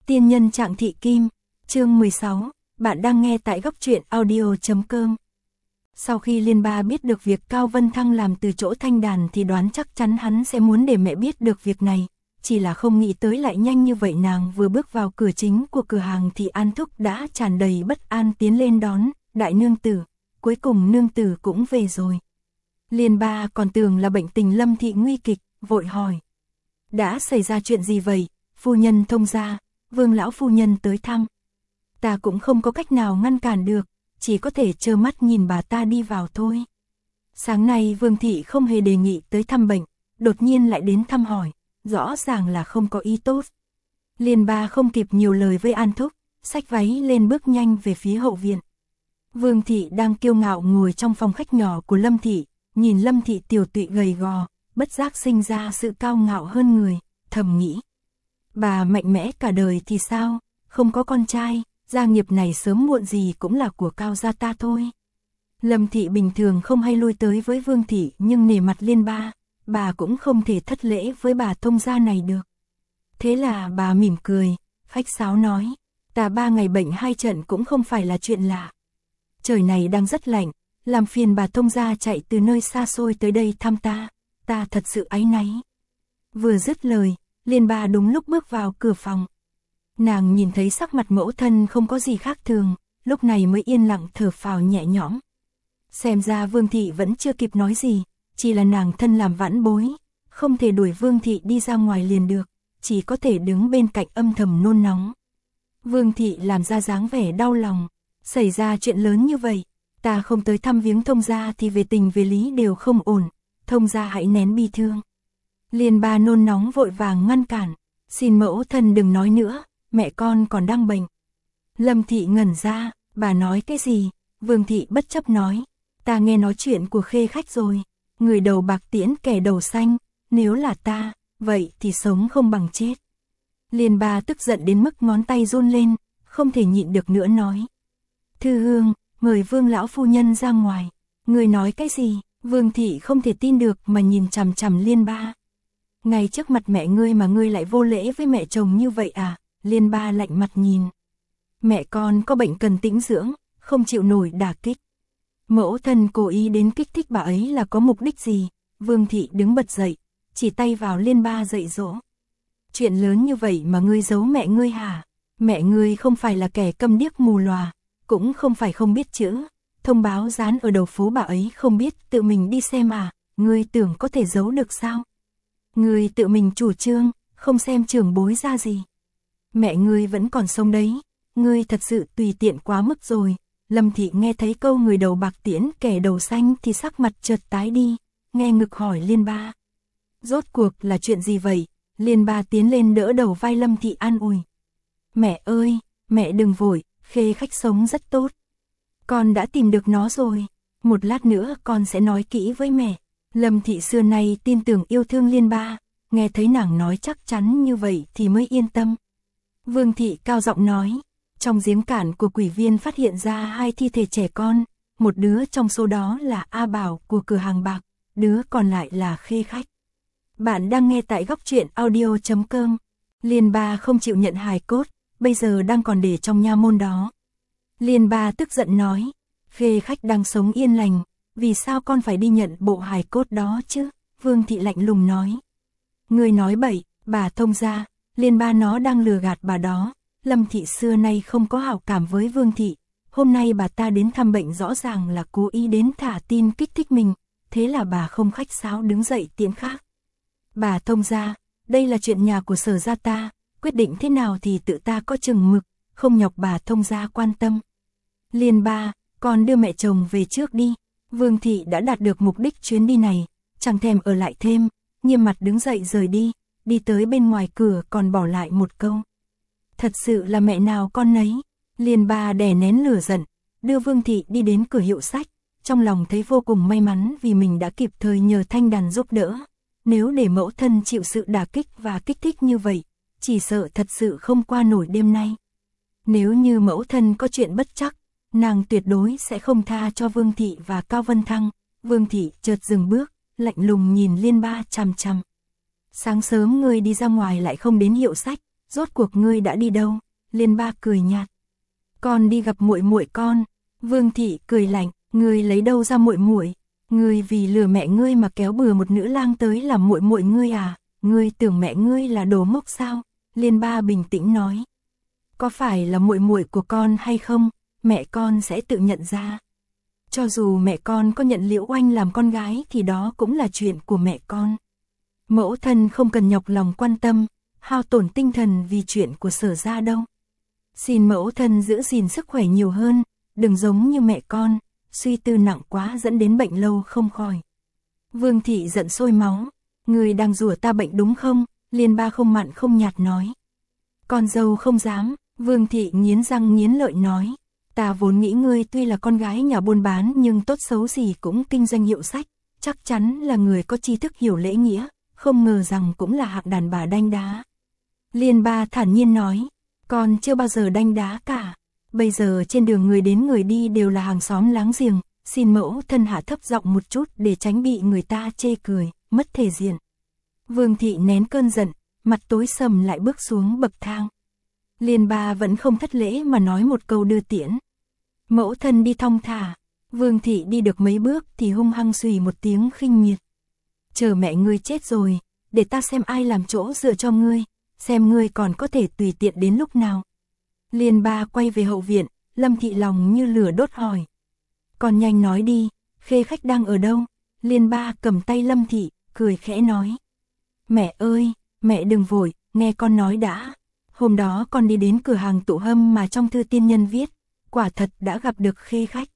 Tiên nhân Trạng Thị Kim, chương 16, bạn đang nghe tại góc truyện audio.com. Sau khi Liên Ba biết được việc Cao Vân Thăng làm từ chỗ thanh đàn thì đoán chắc chắn hắn sẽ muốn để mẹ biết được việc này, chỉ là không nghĩ tới lại nhanh như vậy. Nàng vừa bước vào cửa chính của cửa hàng thì An Thúc đã tràn đầy bất an tiến lên đón, đại nương tử, cuối cùng nương tử cũng về rồi. Liên Ba còn tưởng là bệnh tình Lâm Thị nguy kịch, vội hỏi. Đã xảy ra chuyện gì vậy, phu nhân thông gia, Vương lão phu nhân tới thăm. Ta cũng không có cách nào ngăn cản được, chỉ có thể trơ mắt nhìn bà ta đi vào thôi. Sáng nay Vương Thị không hề đề nghị tới thăm bệnh, đột nhiên lại đến thăm hỏi, rõ ràng là không có ý tốt. Liên Ba không kịp nhiều lời với An Thúc, xách váy lên bước nhanh về phía hậu viện. Vương Thị đang kiêu ngạo ngồi trong phòng khách nhỏ của Lâm Thị, nhìn Lâm Thị tiểu tụy gầy gò, bất giác sinh ra sự cao ngạo hơn người, thầm nghĩ. Bà mạnh mẽ cả đời thì sao, không có con trai, gia nghiệp này sớm muộn gì cũng là của Cao gia ta thôi. Lâm Thị bình thường không hay lui tới với Vương Thị, nhưng nể mặt Liên Ba, bà cũng không thể thất lễ với bà thông gia này được. Thế là bà mỉm cười, khách sáo nói, ta 3 ngày bệnh 2 trận cũng không phải là chuyện lạ. Trời này đang rất lạnh, làm phiền bà thông gia chạy từ nơi xa xôi tới đây thăm ta thật sự áy náy. Vừa dứt lời, Liên Ba đúng lúc bước vào cửa phòng. Nàng nhìn thấy sắc mặt mẫu thân không có gì khác thường, lúc này mới yên lặng thở phào nhẹ nhõm. Xem ra Vương Thị vẫn chưa kịp nói gì, chỉ là nàng thân làm vãn bối, không thể đuổi Vương Thị đi ra ngoài liền được, chỉ có thể đứng bên cạnh âm thầm nôn nóng. Vương Thị làm ra dáng vẻ đau lòng, xảy ra chuyện lớn như vậy, ta không tới thăm viếng thông gia thì về tình về lý đều không ổn, thông gia hãy nén bi thương. Liên Ba nôn nóng vội vàng ngăn cản, xin mẫu thân đừng nói nữa, mẹ con còn đang bệnh. Lâm Thị ngẩn ra, bà nói cái gì? Vương Thị bất chấp nói, ta nghe nói chuyện của Khê khách rồi, người đầu bạc tiễn kẻ đầu xanh, nếu là ta, vậy thì sống không bằng chết. Liên Ba tức giận đến mức ngón tay run lên, không thể nhịn được nữa nói. Thư Hương, mời Vương lão phu nhân ra ngoài. Người nói cái gì? Vương Thị không thể tin được mà nhìn chằm chằm Liên Ba. Ngay trước mặt mẹ ngươi mà ngươi lại vô lễ với mẹ chồng như vậy à? Liên Ba lạnh mặt nhìn. Mẹ con có bệnh cần tĩnh dưỡng, không chịu nổi đả kích. Mẫu thân cố ý đến kích thích bà ấy là có mục đích gì? Vương Thị đứng bật dậy, chỉ tay vào Liên Ba dạy dỗ. Chuyện lớn như vậy mà ngươi giấu mẹ ngươi hả? Mẹ ngươi không phải là kẻ câm điếc mù lòa, cũng không phải không biết chữ. Thông báo dán ở đầu phố bà ấy không biết tự mình đi xem à, ngươi tưởng có thể giấu được sao? Ngươi tự mình chủ trương, không xem trưởng bối ra gì. Mẹ ngươi vẫn còn sống đấy, ngươi thật sự tùy tiện quá mức rồi. Lâm Thị nghe thấy câu người đầu bạc tiễn kẻ đầu xanh thì sắc mặt chợt tái đi, nghe ngực hỏi Liên Ba. Rốt cuộc là chuyện gì vậy? Liên Ba tiến lên đỡ đầu vai Lâm Thị an ủi. Mẹ ơi, mẹ đừng vội, Khê khách sống rất tốt. Con đã tìm được nó rồi, một lát nữa con sẽ nói kỹ với mẹ. Lâm Thị xưa nay tin tưởng yêu thương Liên Ba, nghe thấy nàng nói chắc chắn như vậy thì mới yên tâm. Vương Thị cao giọng nói, trong giếng cạn của Quỷ Viên phát hiện ra 2 thi thể trẻ con, một đứa trong số đó là A Bảo của cửa hàng bạc, đứa còn lại là Khê khách. Bạn đang nghe tại góc truyện audio.com. Liên Ba không chịu nhận hài cốt, bây giờ đang còn để trong nha môn đó. Liên Ba tức giận nói, Khê khách đang sống yên lành, vì sao con phải đi nhận bộ hài cốt đó chứ? Vương Thị lạnh lùng nói. Người nói bậy, bà thông gia, Liên Ba nó đang lừa gạt bà đó. Lâm Thị xưa nay không có hảo cảm với Vương Thị, hôm nay bà ta đến thăm bệnh rõ ràng là cố ý đến thả tin kích thích mình, thế là bà không khách sáo đứng dậy tiễn khác. Bà thông gia, đây là chuyện nhà của Sở gia ta, quyết định thế nào thì tự ta có chừng mực, không nhọc bà thông gia quan tâm. Liên Ba, con đưa mẹ chồng về trước đi. Vương Thị đã đạt được mục đích chuyến đi này, chẳng thèm ở lại thêm, nghiêm mặt đứng dậy rời đi, đi tới bên ngoài cửa còn bỏ lại một câu. Thật sự là mẹ nào con nấy. Liên Ba đè nén lửa giận, đưa Vương Thị đi đến cửa hiệu sách, trong lòng thấy vô cùng may mắn vì mình đã kịp thời nhờ thanh đàn giúp đỡ. Nếu để mẫu thân chịu sự đả kích và kích thích như vậy, chỉ sợ thật sự không qua nổi đêm nay. Nếu như mẫu thân có chuyện bất trắc, nàng tuyệt đối sẽ không tha cho Vương Thị và Cao Vân Thăng. Vương Thị chợt dừng bước, lạnh lùng nhìn Liên Ba chằm chằm. Sáng sớm ngươi đi ra ngoài lại không đến hiệu sách, rốt cuộc ngươi đã đi đâu? Liên Ba cười nhạt. Con đi gặp muội muội con. Vương Thị cười lạnh, ngươi lấy đâu ra muội muội? Ngươi vì lừa mẹ ngươi mà kéo bừa một nữ lang tới làm muội muội ngươi à? Ngươi tưởng mẹ ngươi là đồ ngốc sao? Liên Ba bình tĩnh nói. Có phải là muội muội của con hay không? Mẹ con sẽ tự nhận ra. Cho dù mẹ con có nhận Liễu Oanh làm con gái thì đó cũng là chuyện của mẹ con. Mẫu thân không cần nhọc lòng quan tâm, hao tổn tinh thần vì chuyện của Sở gia đâu. Xin mẫu thân giữ gìn sức khỏe nhiều hơn, đừng giống như mẹ con, suy tư nặng quá dẫn đến bệnh lâu không khỏi. Vương Thị giận sôi máu, ngươi đang rủa ta bệnh đúng không? Liên Ba không mặn không nhạt nói. Con dâu không dám, Vương Thị nghiến răng nghiến lợi nói. Ta vốn nghĩ ngươi tuy là con gái nhà buôn bán nhưng tốt xấu gì cũng kinh doanh hiệu sách, chắc chắn là người có tri thức hiểu lễ nghĩa, không ngờ rằng cũng là hạng đàn bà đanh đá. Liên Ba thản nhiên nói, con chưa bao giờ đanh đá cả, bây giờ trên đường người đến người đi đều là hàng xóm láng giềng, xin mẫu thân hạ thấp giọng một chút để tránh bị người ta chê cười, mất thể diện. Vương Thị nén cơn giận, mặt tối sầm lại bước xuống bậc thang. Liên Ba vẫn không thất lễ mà nói một câu đưa tiễn. Mẫu thân đi thong thả. Vương Thị đi được mấy bước thì hung hăng xùy một tiếng khinh miệt. Chờ mẹ ngươi chết rồi, để ta xem ai làm chỗ dựa cho ngươi, xem ngươi còn có thể tùy tiện đến lúc nào. Liên Ba quay về hậu viện, Lâm Thị lòng như lửa đốt hỏi. Còn nhanh nói đi, Khê khách đang ở đâu? Liên Ba cầm tay Lâm Thị, cười khẽ nói. Mẹ ơi, mẹ đừng vội, nghe con nói đã. Hôm đó con đi đến cửa hàng tụ hâm mà trong thư tiên nhân viết, quả thật đã gặp được Khê khách.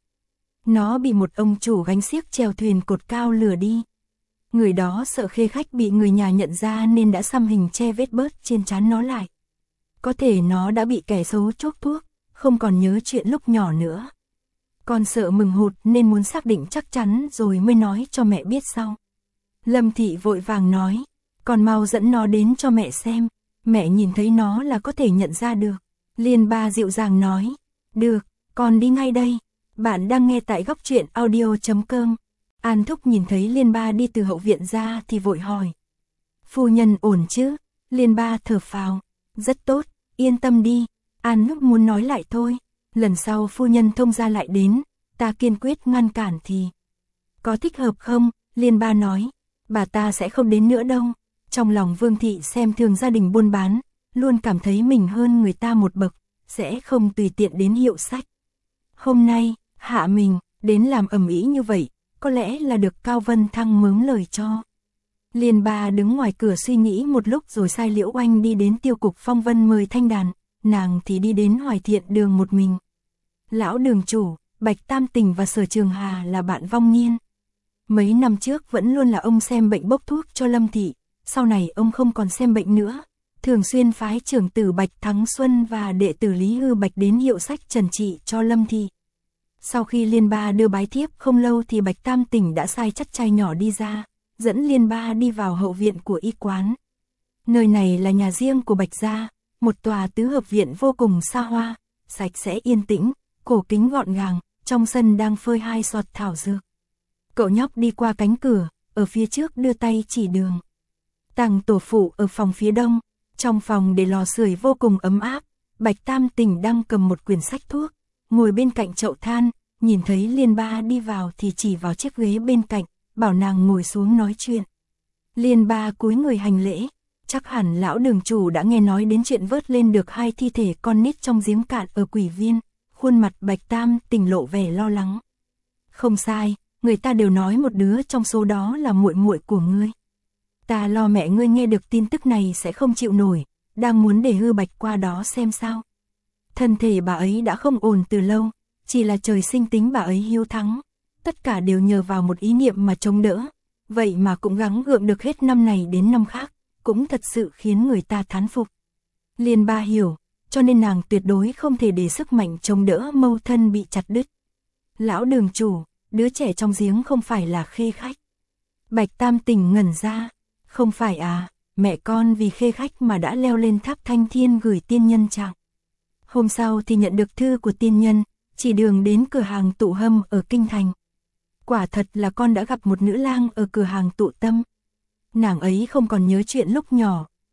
Nó bị một ông chủ gánh xiếc chèo thuyền cột cao lừa đi. Người đó sợ Khê khách bị người nhà nhận ra nên đã xăm hình che vết bớt trên trán nó lại. Có thể nó đã bị kẻ xấu chuốc thuốc, không còn nhớ chuyện lúc nhỏ nữa. Con sợ mừng hụt nên muốn xác định chắc chắn rồi mới nói cho mẹ biết sau. Lâm Thị vội vàng nói, con mau dẫn nó đến cho mẹ xem, mẹ nhìn thấy nó là có thể nhận ra được. Liên Ba dịu dàng nói, được, con đi ngay đây. Bạn đang nghe tại Góc Truyện Audio.com. An Thúc nhìn thấy Liên Ba đi từ hậu viện ra thì vội hỏi. Phu nhân ổn chứ? Liên Ba thở phào, rất tốt, yên tâm đi. An Thúc muốn nói lại thôi, lần sau phu nhân thông gia lại đến, ta kiên quyết ngăn cản thì. Có thích hợp không? Liên Ba nói, bà ta sẽ không đến nữa đâu. Trong lòng Vương Thị xem thường gia đình buôn bán, luôn cảm thấy mình hơn người ta một bậc, sẽ không tùy tiện đến hiệu sách. Hôm nay, hạ mình, đến làm ầm ĩ như vậy, có lẽ là được Cao Vân Thăng mớm lời cho. Liên Ba đứng ngoài cửa suy nghĩ một lúc rồi sai Liễu Oanh đi đến tiêu cục Phong Vân mời thanh đàn, nàng thì đi đến Hoài Thiện đường một mình. Lão đường chủ, Bạch Tam Tình và Sở Trường Hà là bạn vong niên. Mấy năm trước vẫn luôn là ông xem bệnh bốc thuốc cho Lâm Thị, sau này ông không còn xem bệnh nữa, thường xuyên phái trưởng tử Bạch Thắng Xuân và đệ tử Lý Hư Bạch đến hiệu sách trần trị cho Lâm Thị. Sau khi Liên Ba đưa bái thiếp không lâu thì Bạch Tam Tỉnh đã sai chắt trai nhỏ đi ra, dẫn Liên Ba đi vào hậu viện của y quán. Nơi này là nhà riêng của Bạch gia, một tòa tứ hợp viện vô cùng xa hoa, sạch sẽ yên tĩnh, cổ kính gọn gàng, trong sân đang phơi hai giọt thảo dược. Cậu nhóc đi qua cánh cửa, ở phía trước đưa tay chỉ đường. Tàng tổ phụ ở phòng phía đông, trong phòng để lò sưởi vô cùng ấm áp, Bạch Tam Tỉnh đang cầm một quyển sách thuốc, ngồi bên cạnh chậu than, nhìn thấy Liên Ba đi vào thì chỉ vào chiếc ghế bên cạnh, bảo nàng ngồi xuống nói chuyện. Liên Ba cúi người hành lễ, chắc hẳn lão đường chủ đã nghe nói đến chuyện vớt lên được 2 thi thể con nít trong giếng cạn ở Quỷ Viên, khuôn mặt Bạch Tam Tỉnh lộ vẻ lo lắng. Không sai, người ta đều nói một đứa trong số đó là muội muội của ngươi. Ta lo mẹ ngươi nghe được tin tức này sẽ không chịu nổi, đang muốn để Hư Bạch qua đó xem sao. Thân thể bà ấy đã không ổn từ lâu, chỉ là trời sinh tính bà ấy hiếu thắng, tất cả đều nhờ vào một ý niệm mà chống đỡ, vậy mà cũng gắng gượng được hết năm này đến năm khác, cũng thật sự khiến người ta thán phục. Liên Ba hiểu, cho nên nàng tuyệt đối không thể để sức mạnh chống đỡ mâu thân bị chặt đứt. Lão đường chủ, đứa trẻ trong giếng không phải là Khê khách. Bạch Tam Tỉnh ngẩn ra, không phải à, mẹ con vì Khê khách mà đã leo lên tháp Thanh Thiên gửi tiên nhân trạng. Hôm sau thì nhận được thư của tiên nhân, chỉ đường đến cửa hàng tụ hâm ở Kinh Thành. Quả thật là con đã gặp một nữ lang ở cửa hàng tụ tâm. Nàng ấy không còn nhớ chuyện lúc nhỏ,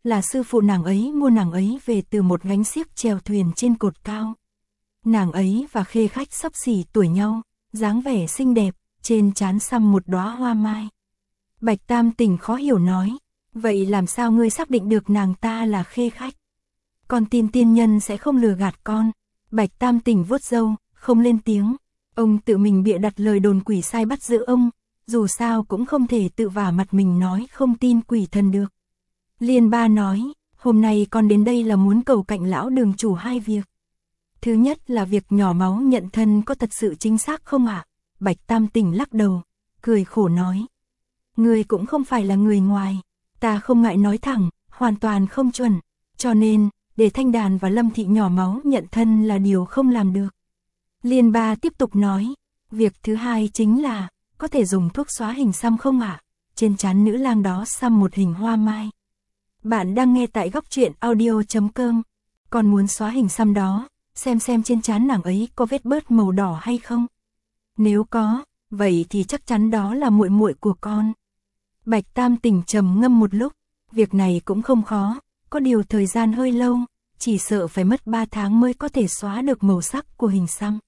là sư phụ nàng ấy mua nàng ấy về từ một gánh xiếc chèo thuyền trên cột cao. Nàng ấy và Khê Khách xấp xỉ tuổi nhau, dáng vẻ xinh đẹp, trên trán xăm một đóa hoa mai. Bạch Tam Tỉnh khó hiểu nói, vậy làm sao ngươi xác định được nàng ta là Khê Khách? Con tin tiên nhân sẽ không lừa gạt con. Bạch Tam Tỉnh vuốt râu, không lên tiếng. Ông tự mình bịa đặt lời đồn quỷ sai bắt giữ ông, dù sao cũng không thể tự vả mặt mình nói không tin quỷ thần được. Liên Ba nói, hôm nay con đến đây là muốn cầu cạnh lão đường chủ hai việc. Thứ nhất là việc nhỏ máu nhận thân có thật sự chính xác không ạ? Bạch Tam Tỉnh lắc đầu, cười khổ nói. Người cũng không phải là người ngoài, ta không ngại nói thẳng, hoàn toàn không chuẩn, cho nên, để Thanh Đàn và Lâm Thị nhỏ máu nhận thân là điều không làm được. Liên Ba tiếp tục nói, việc thứ hai chính là, có thể dùng thuốc xóa hình xăm không ạ? Trên trán nữ lang đó xăm một hình hoa mai. Bạn đang nghe tại Góc Truyện Audio.com. Còn muốn xóa hình xăm đó, xem trên trán nàng ấy có vết bớt màu đỏ hay không? Nếu có, vậy thì chắc chắn đó là muội muội của con. Bạch Tam Tỉnh trầm ngâm một lúc, việc này cũng không khó, có điều thời gian hơi lâu, chỉ sợ phải mất 3 tháng mới có thể xóa được màu sắc của hình xăm.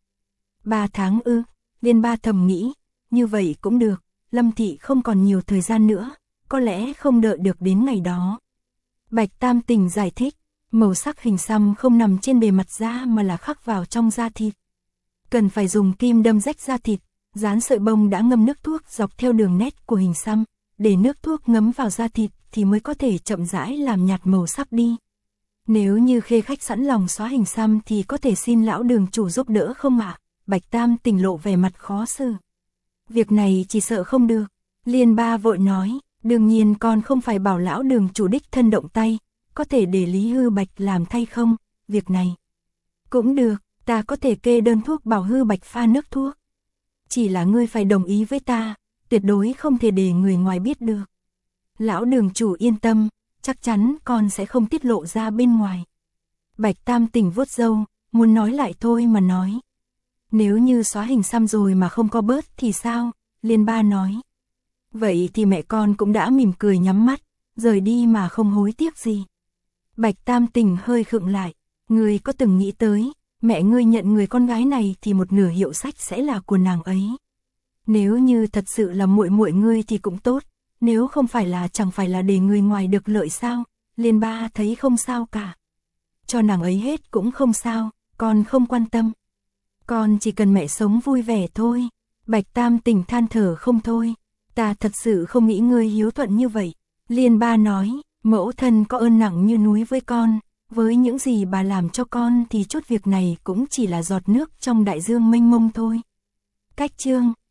3 tháng ư? Liên Ba thầm nghĩ, như vậy cũng được, Lâm Thị không còn nhiều thời gian nữa, có lẽ không đợi được đến ngày đó. Bạch Tam Tỉnh giải thích, màu sắc hình xăm không nằm trên bề mặt da mà là khắc vào trong da thịt. Cần phải dùng kim đâm rách da thịt, dán sợi bông đã ngâm nước thuốc dọc theo đường nét của hình xăm, để nước thuốc ngấm vào da thịt thì mới có thể chậm rãi làm nhạt màu sắc đi. Nếu như Khê Khách sẵn lòng xóa hình xăm thì có thể xin lão đường chủ giúp đỡ không ạ? Bạch Tam Tỉnh lộ vẻ mặt khó xử. Việc này chỉ sợ không được. Liên Ba vội nói, đương nhiên con không phải bảo lão đường chủ đích thân động tay, có thể để Lý Hư Bạch làm thay không? Việc này cũng được, ta có thể kê đơn thuốc bảo Hư Bạch pha nước thuốc. Chỉ là ngươi phải đồng ý với ta, tuyệt đối không thể để người ngoài biết được. Lão đường chủ yên tâm, chắc chắn con sẽ không tiết lộ ra bên ngoài. Bạch Tam Tỉnh vuốt râu, muốn nói lại thôi mà nói. Nếu như xóa hình xăm rồi mà không có bớt thì sao? Liên Ba nói. Vậy thì mẹ con cũng đã mỉm cười nhắm mắt, rời đi mà không hối tiếc gì. Bạch Tam Tỉnh hơi khựng lại, ngươi có từng nghĩ tới, mẹ ngươi nhận người con gái này thì một nửa hiệu sách sẽ là của nàng ấy. Nếu như thật sự là muội muội ngươi thì cũng tốt, nếu không phải là chẳng phải là để người ngoài được lợi sao? Liên Ba thấy không sao cả. Cho nàng ấy hết cũng không sao, con không quan tâm. Con chỉ cần mẹ sống vui vẻ thôi. Bạch Tam Tỉnh than thở không thôi. Ta thật sự không nghĩ ngươi hiếu thuận như vậy. Liên Ba nói, mẫu thân có ơn nặng như núi với con. Với những gì bà làm cho con thì chút việc này cũng chỉ là giọt nước trong đại dương mênh mông thôi. Cách chương